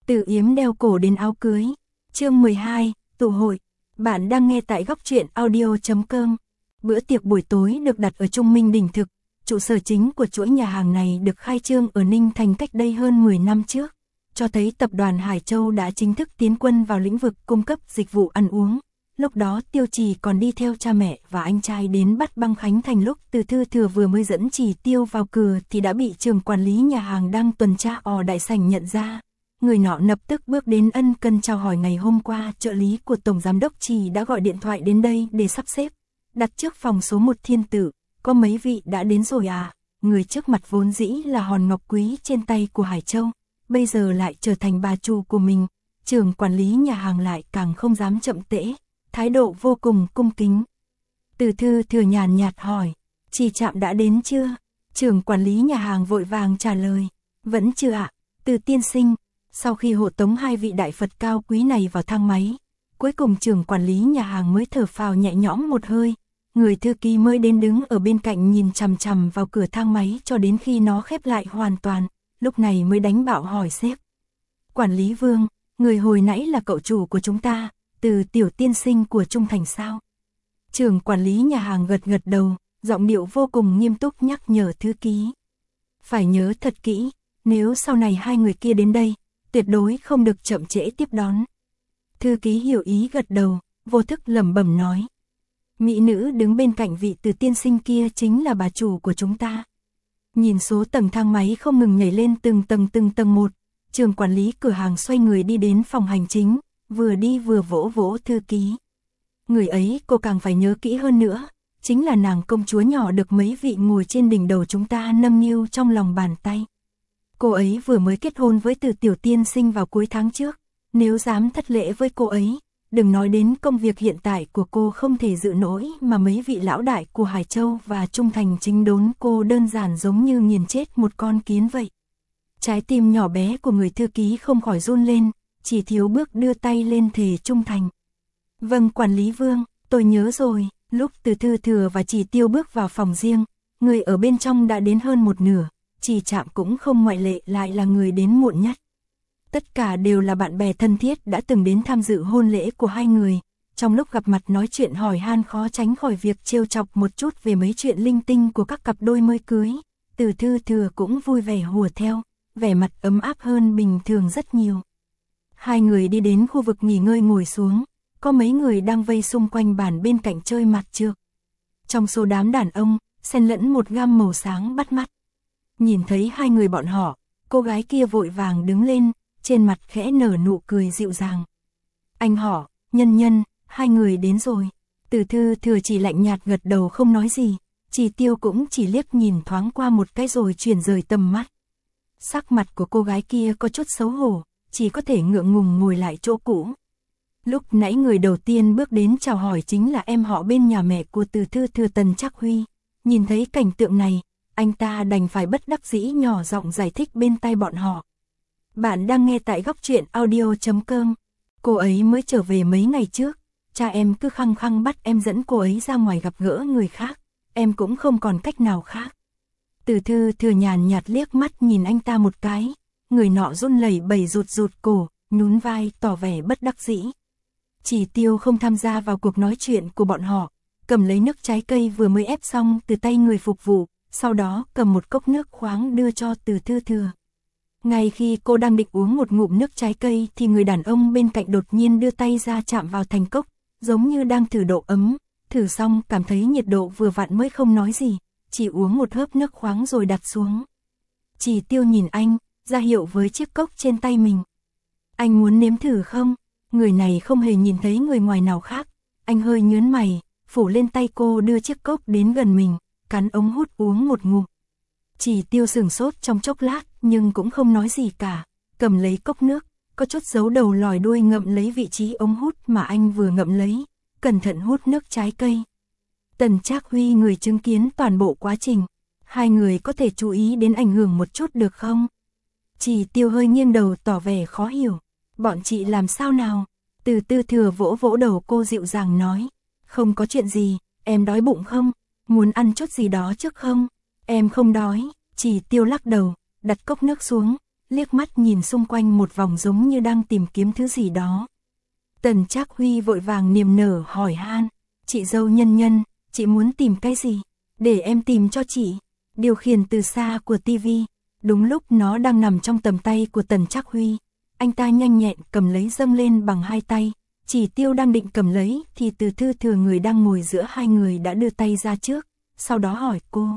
Từ yếm đeo cổ đến áo cưới. Chương 12, tụ hội. Bạn đang nghe tại góc truyện audio.com. Bữa tiệc buổi tối được đặt ở Trung Minh Đình Thực. Trụ sở chính của chuỗi nhà hàng này được khai trương ở Ninh Thành cách đây hơn 10 năm trước, cho thấy tập đoàn Hải Châu đã chính thức tiến quân vào lĩnh vực cung cấp dịch vụ ăn uống. Lúc đó Tiêu Trì còn đi theo cha mẹ và anh trai đến bắt băng khánh thành. Lúc Từ Thư Thừa vừa mới dẫn Trì Tiêu vào cửa thì đã bị trưởng quản lý nhà hàng đang tuần tra ở đại sảnh nhận ra. Người nọ lập tức bước đến ân cần chào hỏi. Ngày hôm qua trợ lý của Tổng Giám đốc Trì đã gọi điện thoại đến đây để sắp xếp đặt trước phòng số 1 Thiên Tử. Có mấy vị đã đến rồi à? Người trước mặt vốn dĩ là hòn ngọc quý trên tay của Hải Châu, bây giờ lại trở thành bà chủ của mình. Trưởng quản lý nhà hàng lại càng không dám chậm trễ, thái độ vô cùng cung kính. Từ Thư Thừa nhàn nhạt hỏi, Trì Trạm đã đến chưa? Trưởng quản lý nhà hàng vội vàng trả lời, vẫn chưa ạ. Từ tiên sinh. Sau khi hộ tống hai vị đại Phật cao quý này vào thang máy, cuối cùng trưởng quản lý nhà hàng mới thở phào nhẹ nhõm một hơi. Người thư ký mới đến đứng ở bên cạnh nhìn chằm chằm vào cửa thang máy cho đến khi nó khép lại hoàn toàn, lúc này mới đánh bạo hỏi sếp. Quản lý Vương, người hồi nãy là cậu chủ của chúng ta, Từ tiểu tiên sinh của Trung Thành sao? Trưởng quản lý nhà hàng gật gật đầu, giọng điệu vô cùng nghiêm túc nhắc nhở thư ký. Phải nhớ thật kỹ, nếu sau này hai người kia đến đây, tuyệt đối không được chậm trễ tiếp đón. Thư ký hiểu ý gật đầu, vô thức lẩm bẩm nói. Mỹ nữ đứng bên cạnh vị Từ tiên sinh kia chính là bà chủ của chúng ta. Nhìn số tầng thang máy không ngừng nhảy lên từng tầng một, trưởng quản lý cửa hàng xoay người đi đến phòng hành chính, vừa đi vừa vỗ vỗ thư ký. Người ấy cô càng phải nhớ kỹ hơn nữa, chính là nàng công chúa nhỏ được mấy vị ngồi trên đỉnh đầu chúng ta nâng niu trong lòng bàn tay. Cô ấy vừa mới kết hôn với Từ tiểu tiên sinh vào cuối tháng trước, nếu dám thất lễ với cô ấy, đừng nói đến công việc hiện tại của cô không thể dự nổi, mà mấy vị lão đại của Hải Châu và Trung Thành chính đốn cô đơn giản giống như nghiền chết một con kiến vậy. Trái tim nhỏ bé của người thư ký không khỏi run lên, chỉ thiếu bước đưa tay lên thề trung thành. Vâng quản lý Vương, tôi nhớ rồi. Lúc Từ Thư Thừa và Trì Tiêu bước vào phòng riêng, người ở bên trong đã đến hơn một nửa, Trì Trạm cũng không ngoại lệ, lại là người đến muộn nhất. Tất cả đều là bạn bè thân thiết đã từng đến tham dự hôn lễ của hai người. Trong lúc gặp mặt nói chuyện hỏi han khó tránh khỏi việc trêu chọc một chút về mấy chuyện linh tinh của các cặp đôi mới cưới. Từ Thư Thừa cũng vui vẻ hùa theo, vẻ mặt ấm áp hơn bình thường rất nhiều. Hai người đi đến khu vực nghỉ ngơi ngồi xuống, có mấy người đang vây xung quanh bàn bên cạnh chơi mặt trược. Trong số đám đàn ông, xen lẫn một gam màu sáng bắt mắt. Nhìn thấy hai người bọn họ, cô gái kia vội vàng đứng lên, trên mặt khẽ nở nụ cười dịu dàng. Anh họ, Nhân Nhân, hai người đến rồi. Từ Thư Thừa chỉ lạnh nhạt gật đầu không nói gì, Trì Tiêu cũng chỉ liếc nhìn thoáng qua một cái rồi chuyển rời tầm mắt. Sắc mặt của cô gái kia có chút xấu hổ, chỉ có thể ngượng ngùng ngồi lại chỗ cũ. Lúc nãy người đầu tiên bước đến chào hỏi chính là em họ bên nhà mẹ của Từ Thư Thừa, Tần Trác Huy. Nhìn thấy cảnh tượng này, anh ta đành phải bất đắc dĩ nhỏ giọng giải thích bên tai bọn họ. Bạn đang nghe tại góc truyện audio.com. Cô ấy mới trở về mấy ngày trước, cha em cứ khăng khăng bắt em dẫn cô ấy ra ngoài gặp gỡ người khác, em cũng không còn cách nào khác. Từ Thư Thừa nhàn nhạt liếc mắt nhìn anh ta một cái, người nọ run lẩy bẩy rụt cổ, nhún vai tỏ vẻ bất đắc dĩ. Trì Tiêu không tham gia vào cuộc nói chuyện của bọn họ, cầm lấy nước trái cây vừa mới ép xong từ tay người phục vụ, sau đó cầm một cốc nước khoáng đưa cho Từ Thư Thừa. Ngay khi cô đang định uống một ngụm nước trái cây thì người đàn ông bên cạnh đột nhiên đưa tay ra chạm vào thành cốc, giống như đang thử độ ấm, thử xong cảm thấy nhiệt độ vừa vặn mới không nói gì, chỉ uống một hớp nước khoáng rồi đặt xuống. Trì Tiêu nhìn anh, ra hiệu với chiếc cốc trên tay mình. Anh muốn nếm thử không? Người này không hề nhìn thấy người ngoài nào khác, anh hơi nhớn mày, phủ lên tay cô đưa chiếc cốc đến gần mình, cắn ống hút uống một ngụm. Trì Tiêu sửng sốt trong chốc lát nhưng cũng không nói gì cả, cầm lấy cốc nước, có chút giấu đầu lòi đuôi ngậm lấy vị trí ống hút mà anh vừa ngậm lấy, cẩn thận hút nước trái cây. Tần Trác Huy người chứng kiến toàn bộ quá trình, hai người có thể chú ý đến ảnh hưởng một chút được không? Trì Tiêu hơi nghiêng đầu tỏ vẻ khó hiểu, bọn chị làm sao nào? Từ Thư Thừa vỗ vỗ đầu cô dịu dàng nói, không có chuyện gì, em đói bụng không? Muốn ăn chút gì đó trước không? Em không đói. Trì Tiêu lắc đầu, đặt cốc nước xuống, liếc mắt nhìn xung quanh một vòng giống như đang tìm kiếm thứ gì đó. Tần Trác Huy vội vàng niềm nở hỏi han, chị dâu Nhân Nhân, chị muốn tìm cái gì? Để em tìm cho chị. Điều khiển từ xa của tivi, đúng lúc nó đang nằm trong tầm tay của Tần Trác Huy. Anh ta nhanh nhẹn cầm lấy dâng lên bằng hai tay. Chỉ Tiêu đang định cầm lấy thì Từ Thư Thừa người đang ngồi giữa hai người đã đưa tay ra trước, sau đó hỏi cô.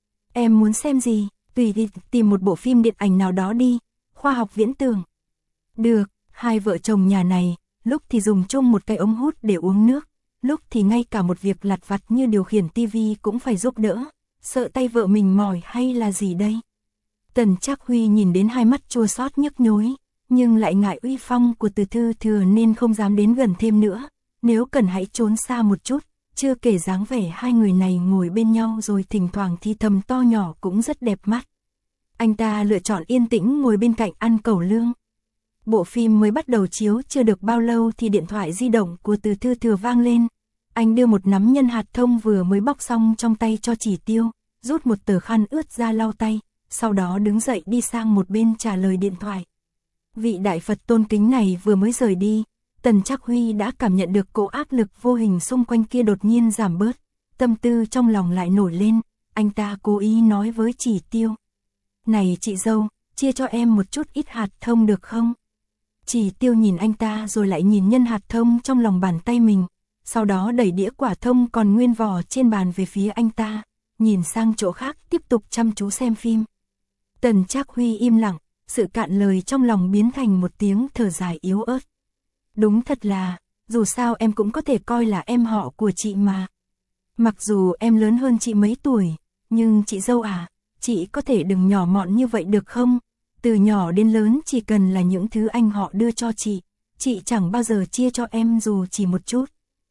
Em muốn xem gì? Tùy đi, tìm một bộ phim điện ảnh nào đó đi, khoa học viễn tưởng. Được, hai vợ chồng nhà này, lúc thì dùng chung một cái ống hút để uống nước, lúc thì ngay cả một việc lặt vặt như điều khiển tivi cũng phải giúp đỡ, sợ tay vợ mình mỏi hay là gì đây? Tần Trác Huy nhìn đến hai mắt chua xót nhức nhối, nhưng lại ngại uy phong của Từ Thư Thừa nên không dám đến gần thêm nữa, nếu cần hãy trốn xa một chút, chưa kể dáng vẻ hai người này ngồi bên nhau rồi thỉnh thoảng thì thầm to nhỏ cũng rất đẹp mắt. Anh ta lựa chọn yên tĩnh ngồi bên cạnh ăn cẩu lương. Bộ phim mới bắt đầu chiếu chưa được bao lâu thì điện thoại di động của Từ Thư Thừa vang lên. Anh đưa một nắm nhân hạt thông vừa mới bóc xong trong tay cho Chỉ Tiêu, rút một tờ khăn ướt ra lau tay, sau đó đứng dậy đi sang một bên trả lời điện thoại. Vị đại Phật tôn kính này vừa mới rời đi, Tần Trác Huy đã cảm nhận được cỗ áp lực vô hình xung quanh kia đột nhiên giảm bớt, tâm tư trong lòng lại nổi lên, anh ta cố ý nói với Chỉ Tiêu. Này chị dâu, chia cho em một chút ít hạt thông được không? Chỉ Tiêu nhìn anh ta rồi lại nhìn nhân hạt thông trong lòng bàn tay mình, sau đó đẩy đĩa quả thông còn nguyên vỏ trên bàn về phía anh ta, nhìn sang chỗ khác tiếp tục chăm chú xem phim. Tần Trác Huy im lặng, sự cạn lời trong lòng biến thành một tiếng thở dài yếu ớt. Đúng thật là, dù sao em cũng có thể coi là em họ của chị mà. Mặc dù em lớn hơn chị mấy tuổi, nhưng chị dâu à, chị có thể đừng nhỏ mọn như vậy được không? Từ nhỏ đến lớn chỉ cần là những thứ anh họ đưa cho chị chẳng bao giờ chia cho em dù chỉ một chút.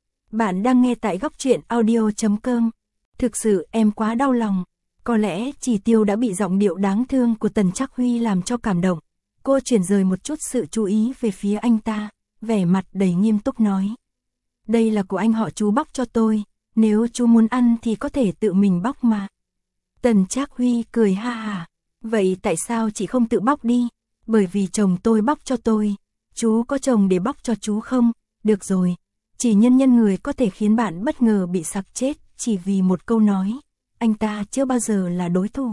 Bạn đang nghe tại góc truyện audio.com. Thực sự em quá đau lòng. Có lẽ Chỉ Tiêu đã bị giọng điệu đáng thương của Tần Trác Huy làm cho cảm động. Cô chuyển rời một chút sự chú ý về phía anh ta, vẻ mặt đầy nghiêm túc nói. Đây là của anh họ chú bóc cho tôi, nếu chú muốn ăn thì có thể tự mình bóc mà. Tần Trác Huy cười ha ha. Vậy tại sao chị không tự bóc đi? Bởi vì chồng tôi bóc cho tôi. Chú có chồng để bóc cho chú không? Được rồi. Chỉ nhân người có thể khiến bạn bất ngờ bị sặc chết chỉ vì một câu nói. Anh ta chưa bao giờ là đối thủ.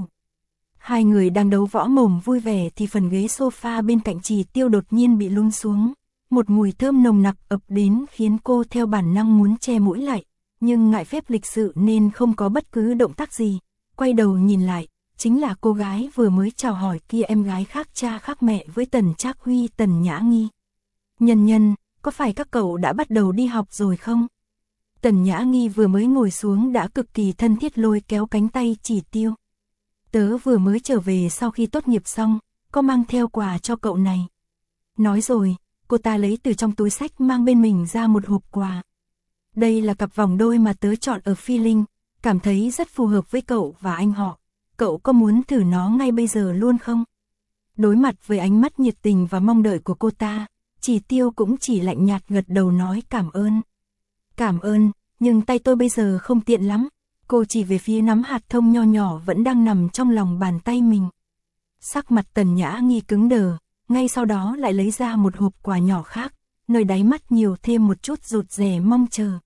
Hai người đang đấu võ mồm vui vẻ thì phần ghế sofa bên cạnh Chỉ Tiêu đột nhiên bị lún xuống. Một mùi thơm nồng nặc ập đến khiến cô theo bản năng muốn che mũi lại, nhưng ngại phép lịch sự nên không có bất cứ động tác gì. Quay đầu nhìn lại, chính là cô gái vừa mới chào hỏi kia, em gái khác cha khác mẹ với Tần Trác Huy, Tần Nhã Nghi. Nhân, có phải các cậu đã bắt đầu đi học rồi không? Tần Nhã Nghi vừa mới ngồi xuống đã cực kỳ thân thiết lôi kéo cánh tay Chỉ Tiêu. Tớ vừa mới trở về sau khi tốt nghiệp xong, có mang theo quà cho cậu này. Nói rồi, cô ta lấy từ trong túi xách mang bên mình ra một hộp quà. Đây là cặp vòng đôi mà tớ chọn ở Phi Linh, cảm thấy rất phù hợp với cậu và anh họ. Cậu có muốn thử nó ngay bây giờ luôn không? Đối mặt với ánh mắt nhiệt tình và mong đợi của cô ta, Chỉ Tiêu cũng chỉ lạnh nhạt gật đầu nói cảm ơn. Cảm ơn, nhưng tay tôi bây giờ không tiện lắm. Cô chỉ về phía nắm hạt thông nho nhỏ vẫn đang nằm trong lòng bàn tay mình. Sắc mặt Tần Nhã Nghi cứng đờ, ngay sau đó lại lấy ra một hộp quà nhỏ khác, nơi đáy mắt nhiều thêm một chút rụt rè mong chờ.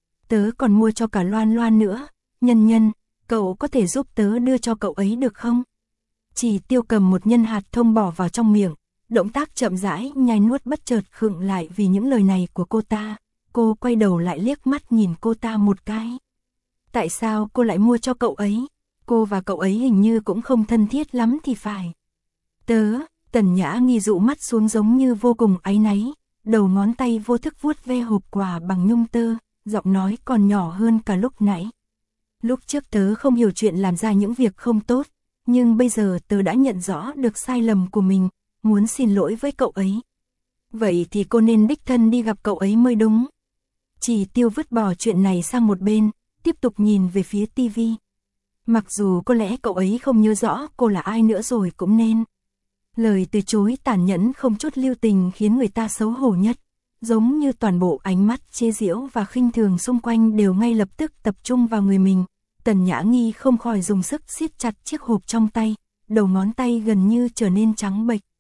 Tớ còn mua cho cả Loan nữa, Nhân, cậu có thể giúp tớ đưa cho cậu ấy được không? Chỉ Tiêu cầm một nhân hạt thông bỏ vào trong miệng, động tác chậm rãi nhai nuốt bất chợt khựng lại vì những lời này của cô ta. Cô quay đầu lại liếc mắt nhìn cô ta một cái. Tại sao cô lại mua cho cậu ấy? Cô và cậu ấy hình như cũng không thân thiết lắm thì phải. Tần Nhã Nghi dụ mắt xuống giống như vô cùng áy náy, đầu ngón tay vô thức vuốt ve hộp quà bằng nhung tơ, giọng nói còn nhỏ hơn cả lúc nãy. Lúc trước tớ không hiểu chuyện làm ra những việc không tốt, nhưng bây giờ tớ đã nhận rõ được sai lầm của mình, muốn xin lỗi với cậu ấy. Vậy thì cô nên đích thân đi gặp cậu ấy mới đúng. Chỉ Tiêu vứt bỏ chuyện này sang một bên, tiếp tục nhìn về phía tivi. Mặc dù có lẽ cậu ấy không nhớ rõ cô là ai nữa rồi cũng nên. Lời từ chối tàn nhẫn không chút lưu tình khiến người ta xấu hổ nhất, giống như toàn bộ ánh mắt chế giễu và khinh thường xung quanh đều ngay lập tức tập trung vào người mình. Tần Nhã Nghi không khỏi dùng sức siết chặt chiếc hộp trong tay, đầu ngón tay gần như trở nên trắng bệch.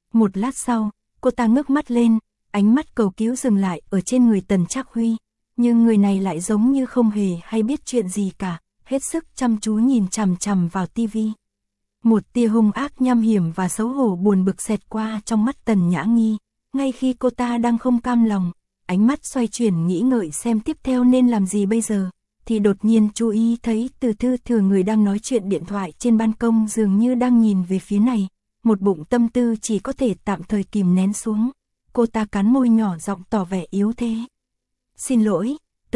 Một lát sau, cô ta ngước mắt lên, ánh mắt cầu cứu dừng lại ở trên người Tần Trác Huy, nhưng người này lại giống như không hề hay biết chuyện gì cả, hết sức chăm chú nhìn chằm chằm vào tivi. Một tia hung ác nham hiểm và xấu hổ buồn bực xẹt qua trong mắt Tần Nhã Nghi, ngay khi cô ta đang không cam lòng, ánh mắt xoay chuyển nghĩ ngợi xem tiếp theo nên làm gì bây giờ, thì đột nhiên chú ý thấy Từ Thư Thừa người đang nói chuyện điện thoại trên ban công dường như đang nhìn về phía này, một bụng tâm tư chỉ có thể tạm thời kìm nén xuống. Cô ta cắn môi nhỏ giọng tỏ vẻ yếu thế. Xin lỗi,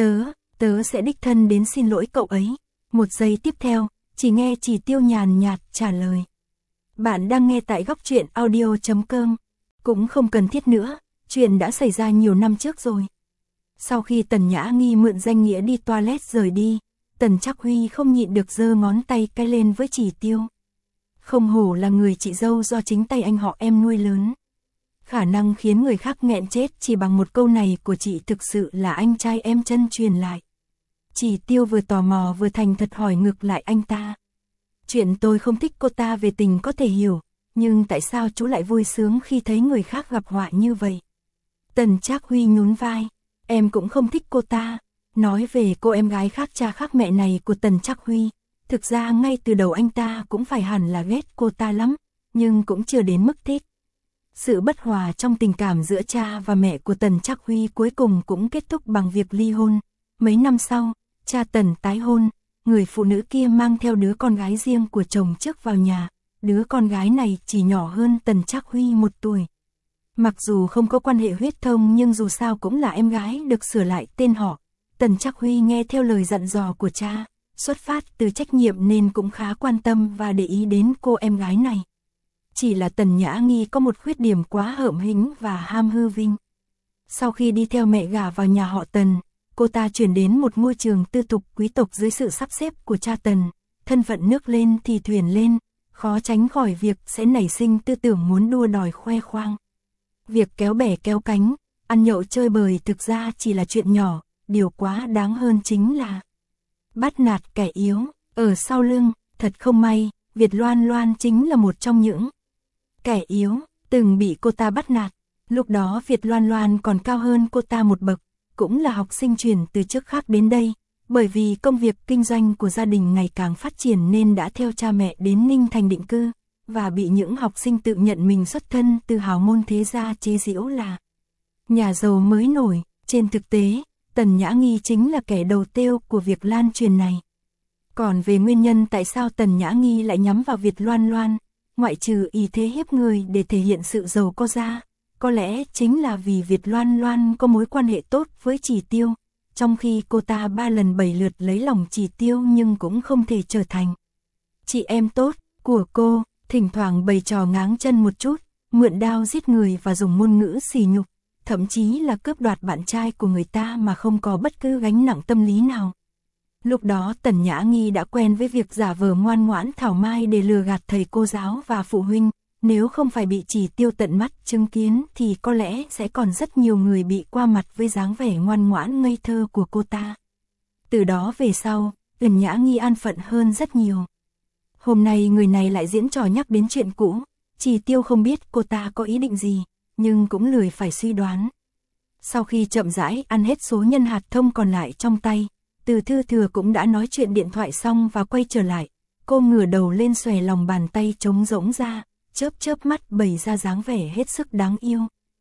tớ sẽ đích thân đến xin lỗi cậu ấy. Một giây tiếp theo, chỉ nghe Chỉ Tiêu nhàn nhạt trả lời. Bạn đang nghe tại góc truyện audio.com. Cũng không cần thiết nữa, chuyện đã xảy ra nhiều năm trước rồi. Sau khi Tần Nhã Nghi mượn danh nghĩa đi toilet rời đi, Tần Trác Huy không nhịn được giơ ngón tay cái lên với Chỉ Tiêu. Không hổ là người chị dâu do chính tay anh họ em nuôi lớn. Khả năng khiến người khác nghẹn chết chỉ bằng một câu này của chị thực sự là anh trai em chân truyền lại. Chỉ Tiêu vừa tò mò vừa thành thật hỏi ngược lại anh ta. Chuyện tôi không thích cô ta về tình có thể hiểu, nhưng tại sao chú lại vui sướng khi thấy người khác gặp họa như vậy? Tần Trác Huy nhún vai, em cũng không thích cô ta. Nói về cô em gái khác cha khác mẹ này của Tần Trác Huy, thực ra ngay từ đầu anh ta cũng phải hẳn là ghét cô ta lắm, nhưng cũng chưa đến mức thích. Sự bất hòa trong tình cảm giữa cha và mẹ của Tần Trác Huy cuối cùng cũng kết thúc bằng việc ly hôn. Mấy năm sau, cha Tần tái hôn, người phụ nữ kia mang theo đứa con gái riêng của chồng trước vào nhà. Đứa con gái này chỉ nhỏ hơn Tần Trác Huy 1 tuổi. Mặc dù không có quan hệ huyết thống nhưng dù sao cũng là em gái được sửa lại tên họ. Tần Trác Huy nghe theo lời dặn dò của cha, xuất phát từ trách nhiệm nên cũng khá quan tâm và để ý đến cô em gái này. Chỉ là Tần Nhã Nghi có một khuyết điểm quá hợm hĩnh và ham hư vinh. Sau khi đi theo mẹ gả vào nhà họ Tần, cô ta chuyển đến một môi trường tư thục quý tộc dưới sự sắp xếp của cha Tần. Thân phận nước lên thì thuyền lên, khó tránh khỏi việc sẽ nảy sinh tư tưởng muốn đua đòi khoe khoang. Việc kéo bè kéo cánh, ăn nhậu chơi bời thực ra chỉ là chuyện nhỏ, điều quá đáng hơn chính là bắt nạt kẻ yếu. Ở sau lưng, thật không may, Việt Loan Loan chính là một trong những kẻ yếu từng bị cô ta bắt nạt. Lúc đó Việt Loan Loan còn cao hơn cô ta một bậc, cũng là học sinh chuyển từ trước khác đến đây. Bởi vì công việc kinh doanh của gia đình ngày càng phát triển nên đã theo cha mẹ đến Ninh Thành định cư, và bị những học sinh tự nhận mình xuất thân từ hào môn thế gia chế giễu là nhà giàu mới nổi. Trên thực tế, Tần Nhã Nghi chính là kẻ đầu tiêu của việc lan truyền này. Còn về nguyên nhân tại sao Tần Nhã Nghi lại nhắm vào Việt Loan Loan, ngoại trừ ý thế hiếp người để thể hiện sự giàu có ra, có lẽ chính là vì Việt Loan Loan có mối quan hệ tốt với Chỉ Tiêu. Trong khi cô ta 3 lần 7 lượt lấy lòng Chỉ Tiêu nhưng cũng không thể trở thành chị em tốt của cô, thỉnh thoảng bày trò ngáng chân một chút, mượn đao giết người và dùng ngôn ngữ sỉ nhục, thậm chí là cướp đoạt bạn trai của người ta mà không có bất cứ gánh nặng tâm lý nào. Lúc đó Tần Nhã Nghi đã quen với việc giả vờ ngoan ngoãn thảo mai để lừa gạt thầy cô giáo và phụ huynh, nếu không phải bị Chỉ Tiêu tận mắt chứng kiến thì có lẽ sẽ còn rất nhiều người bị qua mặt với dáng vẻ ngoan ngoãn ngây thơ của cô ta. Từ đó về sau, Tần Nhã Nghi an phận hơn rất nhiều. Hôm nay người này lại diễn trò nhắc đến chuyện cũ, Chỉ Tiêu không biết cô ta có ý định gì, nhưng cũng lười phải suy đoán. Sau khi chậm rãi ăn hết số nhân hạt thông còn lại trong tay, Từ Thư Thừa cũng đã nói chuyện điện thoại xong và quay trở lại. Cô ngửa đầu lên xòe lòng bàn tay trống rỗng ra, chớp chớp mắt bày ra dáng vẻ hết sức đáng yêu.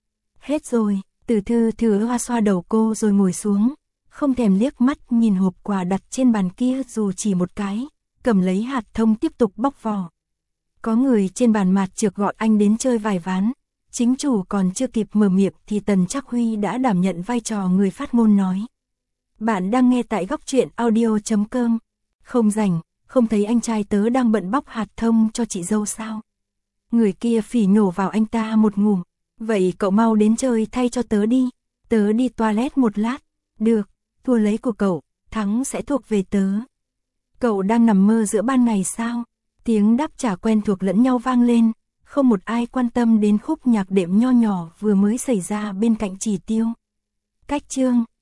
Hết rồi, Từ Thư Thừa xoa xoa đầu cô rồi ngồi xuống, không thèm liếc mắt nhìn hộp quà đặt trên bàn kia dù chỉ một cái, cầm lấy hạt thông tiếp tục bóc vỏ. Có người trên bàn mạt trược gọi anh đến chơi vài ván, chính chủ còn chưa kịp mở miệng thì Tần Trác Huy đã đảm nhận vai trò người phát ngôn nói. Bạn đang nghe tại góc truyện audio.com. Không rảnh, không thấy anh trai tớ đang bận bóc hạt thông cho chị dâu sao? Người kia phỉ nhổ vào anh ta một ngụm. Vậy cậu mau đến chơi thay cho tớ đi. Tớ đi toilet một lát. Được, thua lấy của cậu, thắng sẽ thuộc về tớ. Cậu đang nằm mơ giữa ban ngày sao? Tiếng đáp trả quen thuộc lẫn nhau vang lên. Không một ai quan tâm đến khúc nhạc đệm nho nhỏ vừa mới xảy ra bên cạnh Chỉ Tiêu. Cách chương